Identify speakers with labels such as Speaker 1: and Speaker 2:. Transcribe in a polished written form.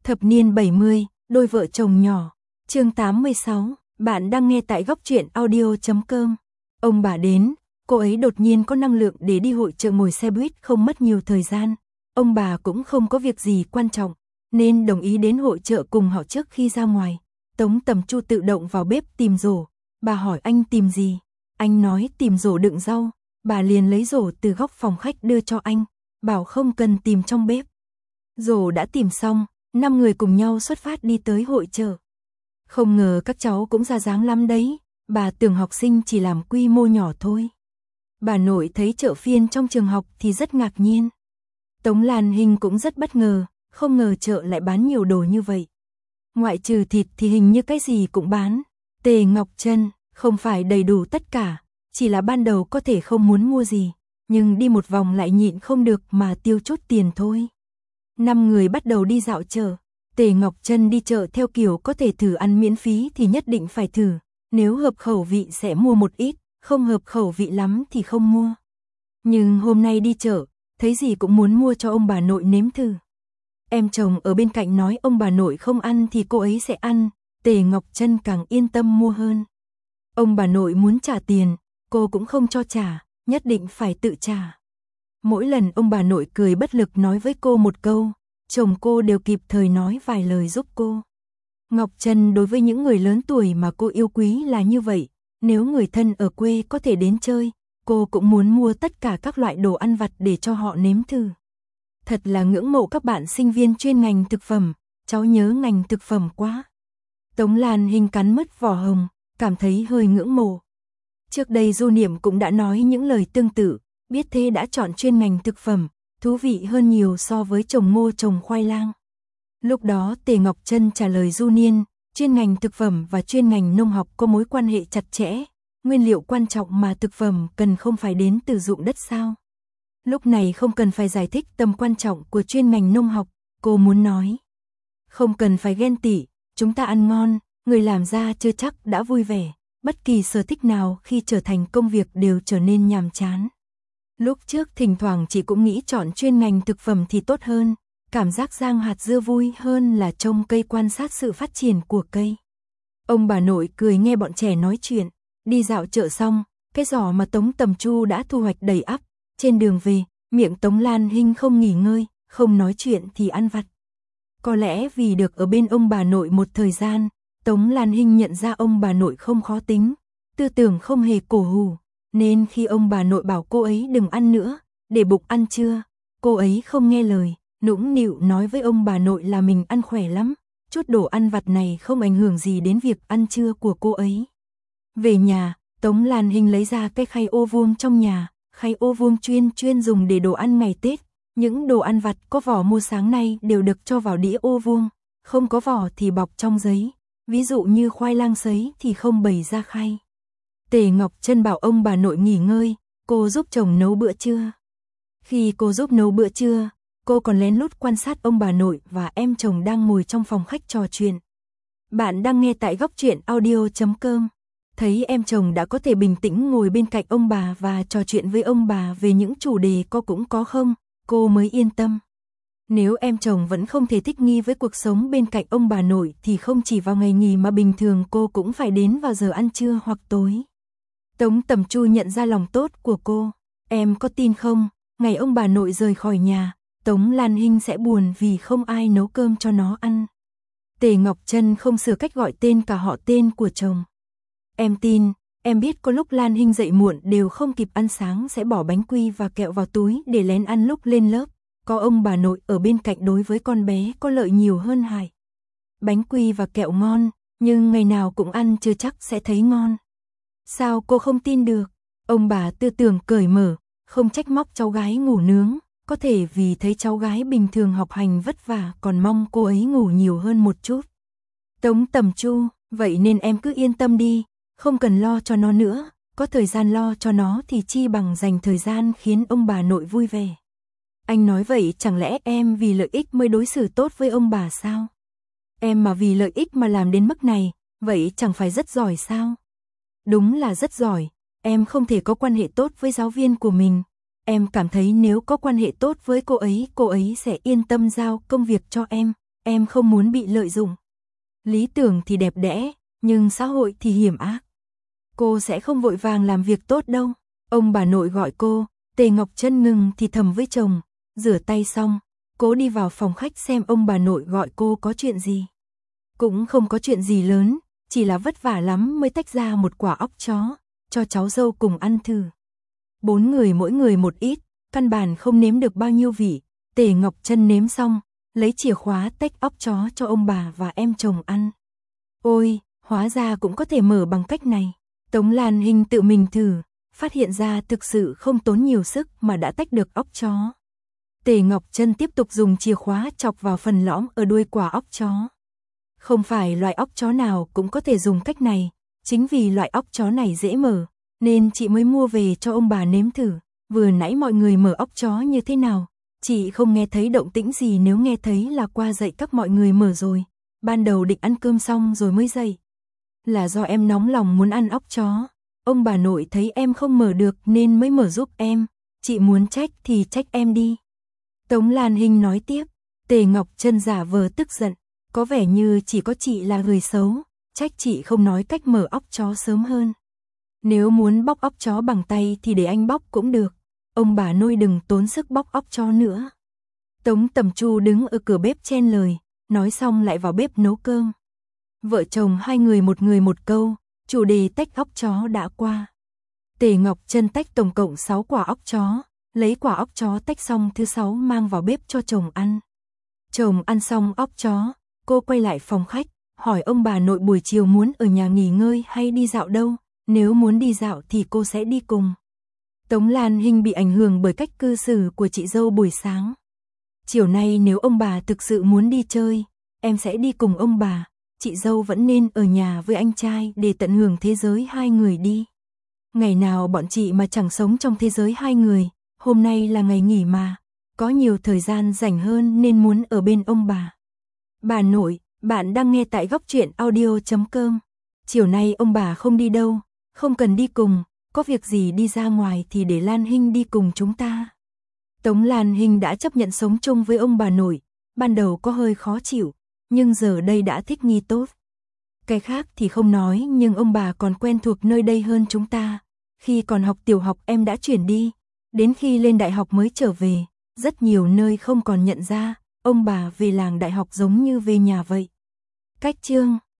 Speaker 1: Thập niên 70, đôi vợ chồng nhỏ. Chương 86, bạn đang nghe tại góc truyện audio.com. Ông bà đến, cô ấy đột nhiên có năng lượng để đi hội chợ ngồi xe buýt không mất nhiều thời gian. Ông bà cũng không có việc gì quan trọng, nên đồng ý đến hội chợ cùng họ trước khi ra ngoài. Tống Tầm Chu tự động vào bếp tìm rổ. Bà hỏi anh tìm gì? Anh nói tìm rổ đựng rau. Bà liền lấy rổ từ góc phòng khách đưa cho anh, bảo không cần tìm trong bếp. Rổ đã tìm xong, 5 người cùng nhau xuất phát đi tới hội chợ. Không ngờ các cháu cũng ra dáng lắm đấy, bà tưởng học sinh chỉ làm quy mô nhỏ thôi. Bà nội thấy chợ phiên trong trường học thì rất ngạc nhiên. Tống Lan Hinh cũng rất bất ngờ, không ngờ chợ lại bán nhiều đồ như vậy. Ngoại trừ thịt thì hình như cái gì cũng bán. Tề Ngọc Trân, không phải đầy đủ tất cả, chỉ là ban đầu có thể không muốn mua gì, nhưng đi một vòng lại nhịn không được mà tiêu chút tiền thôi. 5 người bắt đầu đi dạo chợ. Tề Ngọc Trân đi chợ theo kiểu có thể thử ăn miễn phí thì nhất định phải thử, nếu hợp khẩu vị sẽ mua một ít, không hợp khẩu vị lắm thì không mua. Nhưng hôm nay đi chợ, thấy gì cũng muốn mua cho ông bà nội nếm thử. Em chồng ở bên cạnh nói ông bà nội không ăn thì cô ấy sẽ ăn, Tề Ngọc Trân càng yên tâm mua hơn. Ông bà nội muốn trả tiền, cô cũng không cho trả, nhất định phải tự trả. Mỗi lần ông bà nội cười bất lực nói với cô một câu, chồng cô đều kịp thời nói vài lời giúp cô. Ngọc Trân đối với những người lớn tuổi mà cô yêu quý là như vậy, nếu người thân ở quê có thể đến chơi, cô cũng muốn mua tất cả các loại đồ ăn vặt để cho họ nếm thử. Thật là ngưỡng mộ các bạn sinh viên chuyên ngành thực phẩm, cháu nhớ ngành thực phẩm quá. Tống Lan Hinh cắn mất vỏ hồng, cảm thấy hơi ngưỡng mộ. Trước đây Du Niệm cũng đã nói những lời tương tự, biết thế đã chọn chuyên ngành thực phẩm, thú vị hơn nhiều so với trồng ngô trồng khoai lang. Lúc đó Tề Ngọc Trân trả lời Du Niên, chuyên ngành thực phẩm và chuyên ngành nông học có mối quan hệ chặt chẽ, nguyên liệu quan trọng mà thực phẩm cần không phải đến từ ruộng đất sao. Lúc này không cần phải giải thích tầm quan trọng của chuyên ngành nông học, cô muốn nói. Không cần phải ghen tị, chúng ta ăn ngon, người làm ra chưa chắc đã vui vẻ, bất kỳ sở thích nào khi trở thành công việc đều trở nên nhàm chán. Lúc trước thỉnh thoảng chị cũng nghĩ chọn chuyên ngành thực phẩm thì tốt hơn, cảm giác rang hạt dưa vui hơn là trông cây quan sát sự phát triển của cây. Ông bà nội cười nghe bọn trẻ nói chuyện, đi dạo chợ xong, cái giỏ mà Tống Tầm Chu đã thu hoạch đầy ắp, trên đường về, miệng Tống Lan Hinh không nghỉ ngơi, không nói chuyện thì ăn vặt. Có lẽ vì được ở bên ông bà nội một thời gian, Tống Lan Hinh nhận ra ông bà nội không khó tính, tư tưởng không hề cổ hủ, nên khi ông bà nội bảo cô ấy đừng ăn nữa, để bụng ăn trưa, cô ấy không nghe lời, nũng nịu nói với ông bà nội là mình ăn khỏe lắm, chút đồ ăn vặt này không ảnh hưởng gì đến việc ăn trưa của cô ấy. Về nhà, Tống Lan Hinh lấy ra cái khay ô vuông trong nhà, khay ô vuông chuyên dùng để đồ ăn ngày Tết. Những đồ ăn vặt có vỏ mua sáng nay đều được cho vào đĩa ô vuông, không có vỏ thì bọc trong giấy, ví dụ như khoai lang sấy thì không bày ra khay. Tề Ngọc Trân bảo ông bà nội nghỉ ngơi, cô giúp chồng nấu bữa trưa. Khi cô giúp nấu bữa trưa, cô còn lén lút quan sát ông bà nội và em chồng đang ngồi trong phòng khách trò chuyện. Bạn đang nghe tại góc truyện audio.com. Thấy em chồng đã có thể bình tĩnh ngồi bên cạnh ông bà và trò chuyện với ông bà về những chủ đề cũng có không, cô mới yên tâm. Nếu em chồng vẫn không thể thích nghi với cuộc sống bên cạnh ông bà nội thì không chỉ vào ngày nghỉ mà bình thường cô cũng phải đến vào giờ ăn trưa hoặc tối. Tống Tầm Chu nhận ra lòng tốt của cô. Em có tin không, ngày ông bà nội rời khỏi nhà, Tống Lan Hinh sẽ buồn vì không ai nấu cơm cho nó ăn. Tề Ngọc Trân không sửa cách gọi tên cả họ tên của chồng. Em tin, em biết có lúc Lan Hinh dậy muộn đều không kịp ăn sáng sẽ bỏ bánh quy và kẹo vào túi để lén ăn lúc lên lớp. Có ông bà nội ở bên cạnh đối với con bé có lợi nhiều hơn hại. Bánh quy và kẹo ngon, nhưng ngày nào cũng ăn chưa chắc sẽ thấy ngon. Sao cô không tin được? Ông bà tư tưởng cởi mở, không trách móc cháu gái ngủ nướng, có thể vì thấy cháu gái bình thường học hành vất vả còn mong cô ấy ngủ nhiều hơn một chút. Tống Tầm Chu, vậy nên em cứ yên tâm đi, không cần lo cho nó nữa, có thời gian lo cho nó thì chi bằng dành thời gian khiến ông bà nội vui vẻ. Anh nói vậy chẳng lẽ em vì lợi ích mới đối xử tốt với ông bà sao? Em mà vì lợi ích mà làm đến mức này, vậy chẳng phải rất giỏi sao? Đúng là rất giỏi, em không thể có quan hệ tốt với giáo viên của mình. Em cảm thấy nếu có quan hệ tốt với cô ấy sẽ yên tâm giao công việc cho em, em không muốn bị lợi dụng. Lý tưởng thì đẹp đẽ, nhưng xã hội thì hiểm ác. Cô sẽ không vội vàng làm việc tốt đâu. Ông bà nội gọi cô, Tề Ngọc Trân ngừng thì thầm với chồng, rửa tay xong, cô đi vào phòng khách xem ông bà nội gọi cô có chuyện gì. Cũng không có chuyện gì lớn, chỉ là vất vả lắm mới tách ra một quả óc chó, cho cháu dâu cùng ăn thử. 4 người mỗi người một ít, căn bản không nếm được bao nhiêu vị. Tề Ngọc Trân nếm xong, lấy chìa khóa tách óc chó cho ông bà và em chồng ăn. Ôi, hóa ra cũng có thể mở bằng cách này. Tống Lan Hinh tự mình thử, phát hiện ra thực sự không tốn nhiều sức mà đã tách được óc chó. Tề Ngọc Trân tiếp tục dùng chìa khóa chọc vào phần lõm ở đuôi quả óc chó. Không phải loại óc chó nào cũng có thể dùng cách này, chính vì loại óc chó này dễ mở, nên chị mới mua về cho ông bà nếm thử. Vừa nãy mọi người mở óc chó như thế nào, chị không nghe thấy động tĩnh gì, nếu nghe thấy là qua dậy các mọi người mở rồi. Ban đầu định ăn cơm xong rồi mới dậy. Là do em nóng lòng muốn ăn óc chó. Ông bà nội thấy em không mở được nên mới mở giúp em. Chị muốn trách thì trách em đi. Tống Lan Hinh nói tiếp. Tề Ngọc Trân giả vờ tức giận. Có vẻ như chỉ có chị là người xấu. Trách chị không nói cách mở óc chó sớm hơn. Nếu muốn bóc óc chó bằng tay thì để anh bóc cũng được. Ông bà nội đừng tốn sức bóc óc chó nữa. Tống Tầm Chu đứng ở cửa bếp chen lời. Nói xong lại vào bếp nấu cơm. Vợ chồng hai người một câu, chủ đề tách óc chó đã qua. Tề Ngọc Trân tách tổng cộng 6 quả óc chó, lấy quả óc chó tách xong thứ 6 mang vào bếp cho chồng ăn. Chồng ăn xong óc chó, cô quay lại phòng khách, hỏi ông bà nội buổi chiều muốn ở nhà nghỉ ngơi hay đi dạo đâu, nếu muốn đi dạo thì cô sẽ đi cùng. Tống Lan Hinh bị ảnh hưởng bởi cách cư xử của chị dâu buổi sáng. Chiều nay nếu ông bà thực sự muốn đi chơi, em sẽ đi cùng ông bà. Chị dâu vẫn nên ở nhà với anh trai để tận hưởng thế giới hai người đi. Ngày nào bọn chị mà chẳng sống trong thế giới hai người, hôm nay là ngày nghỉ mà, có nhiều thời gian rảnh hơn nên muốn ở bên ông bà. Bà nội, bạn đang nghe tại góc truyện audio.com. Chiều nay ông bà không đi đâu, không cần đi cùng, có việc gì đi ra ngoài thì để Lan Hinh đi cùng chúng ta. Tống Lan Hinh đã chấp nhận sống chung với ông bà nội, ban đầu có hơi khó chịu, nhưng giờ đây đã thích nghi tốt. Cái khác thì không nói, nhưng ông bà còn quen thuộc nơi đây hơn chúng ta. Khi còn học tiểu học em đã chuyển đi, đến khi lên đại học mới trở về, rất nhiều nơi không còn nhận ra, ông bà về làng đại học giống như về nhà vậy. Cách chương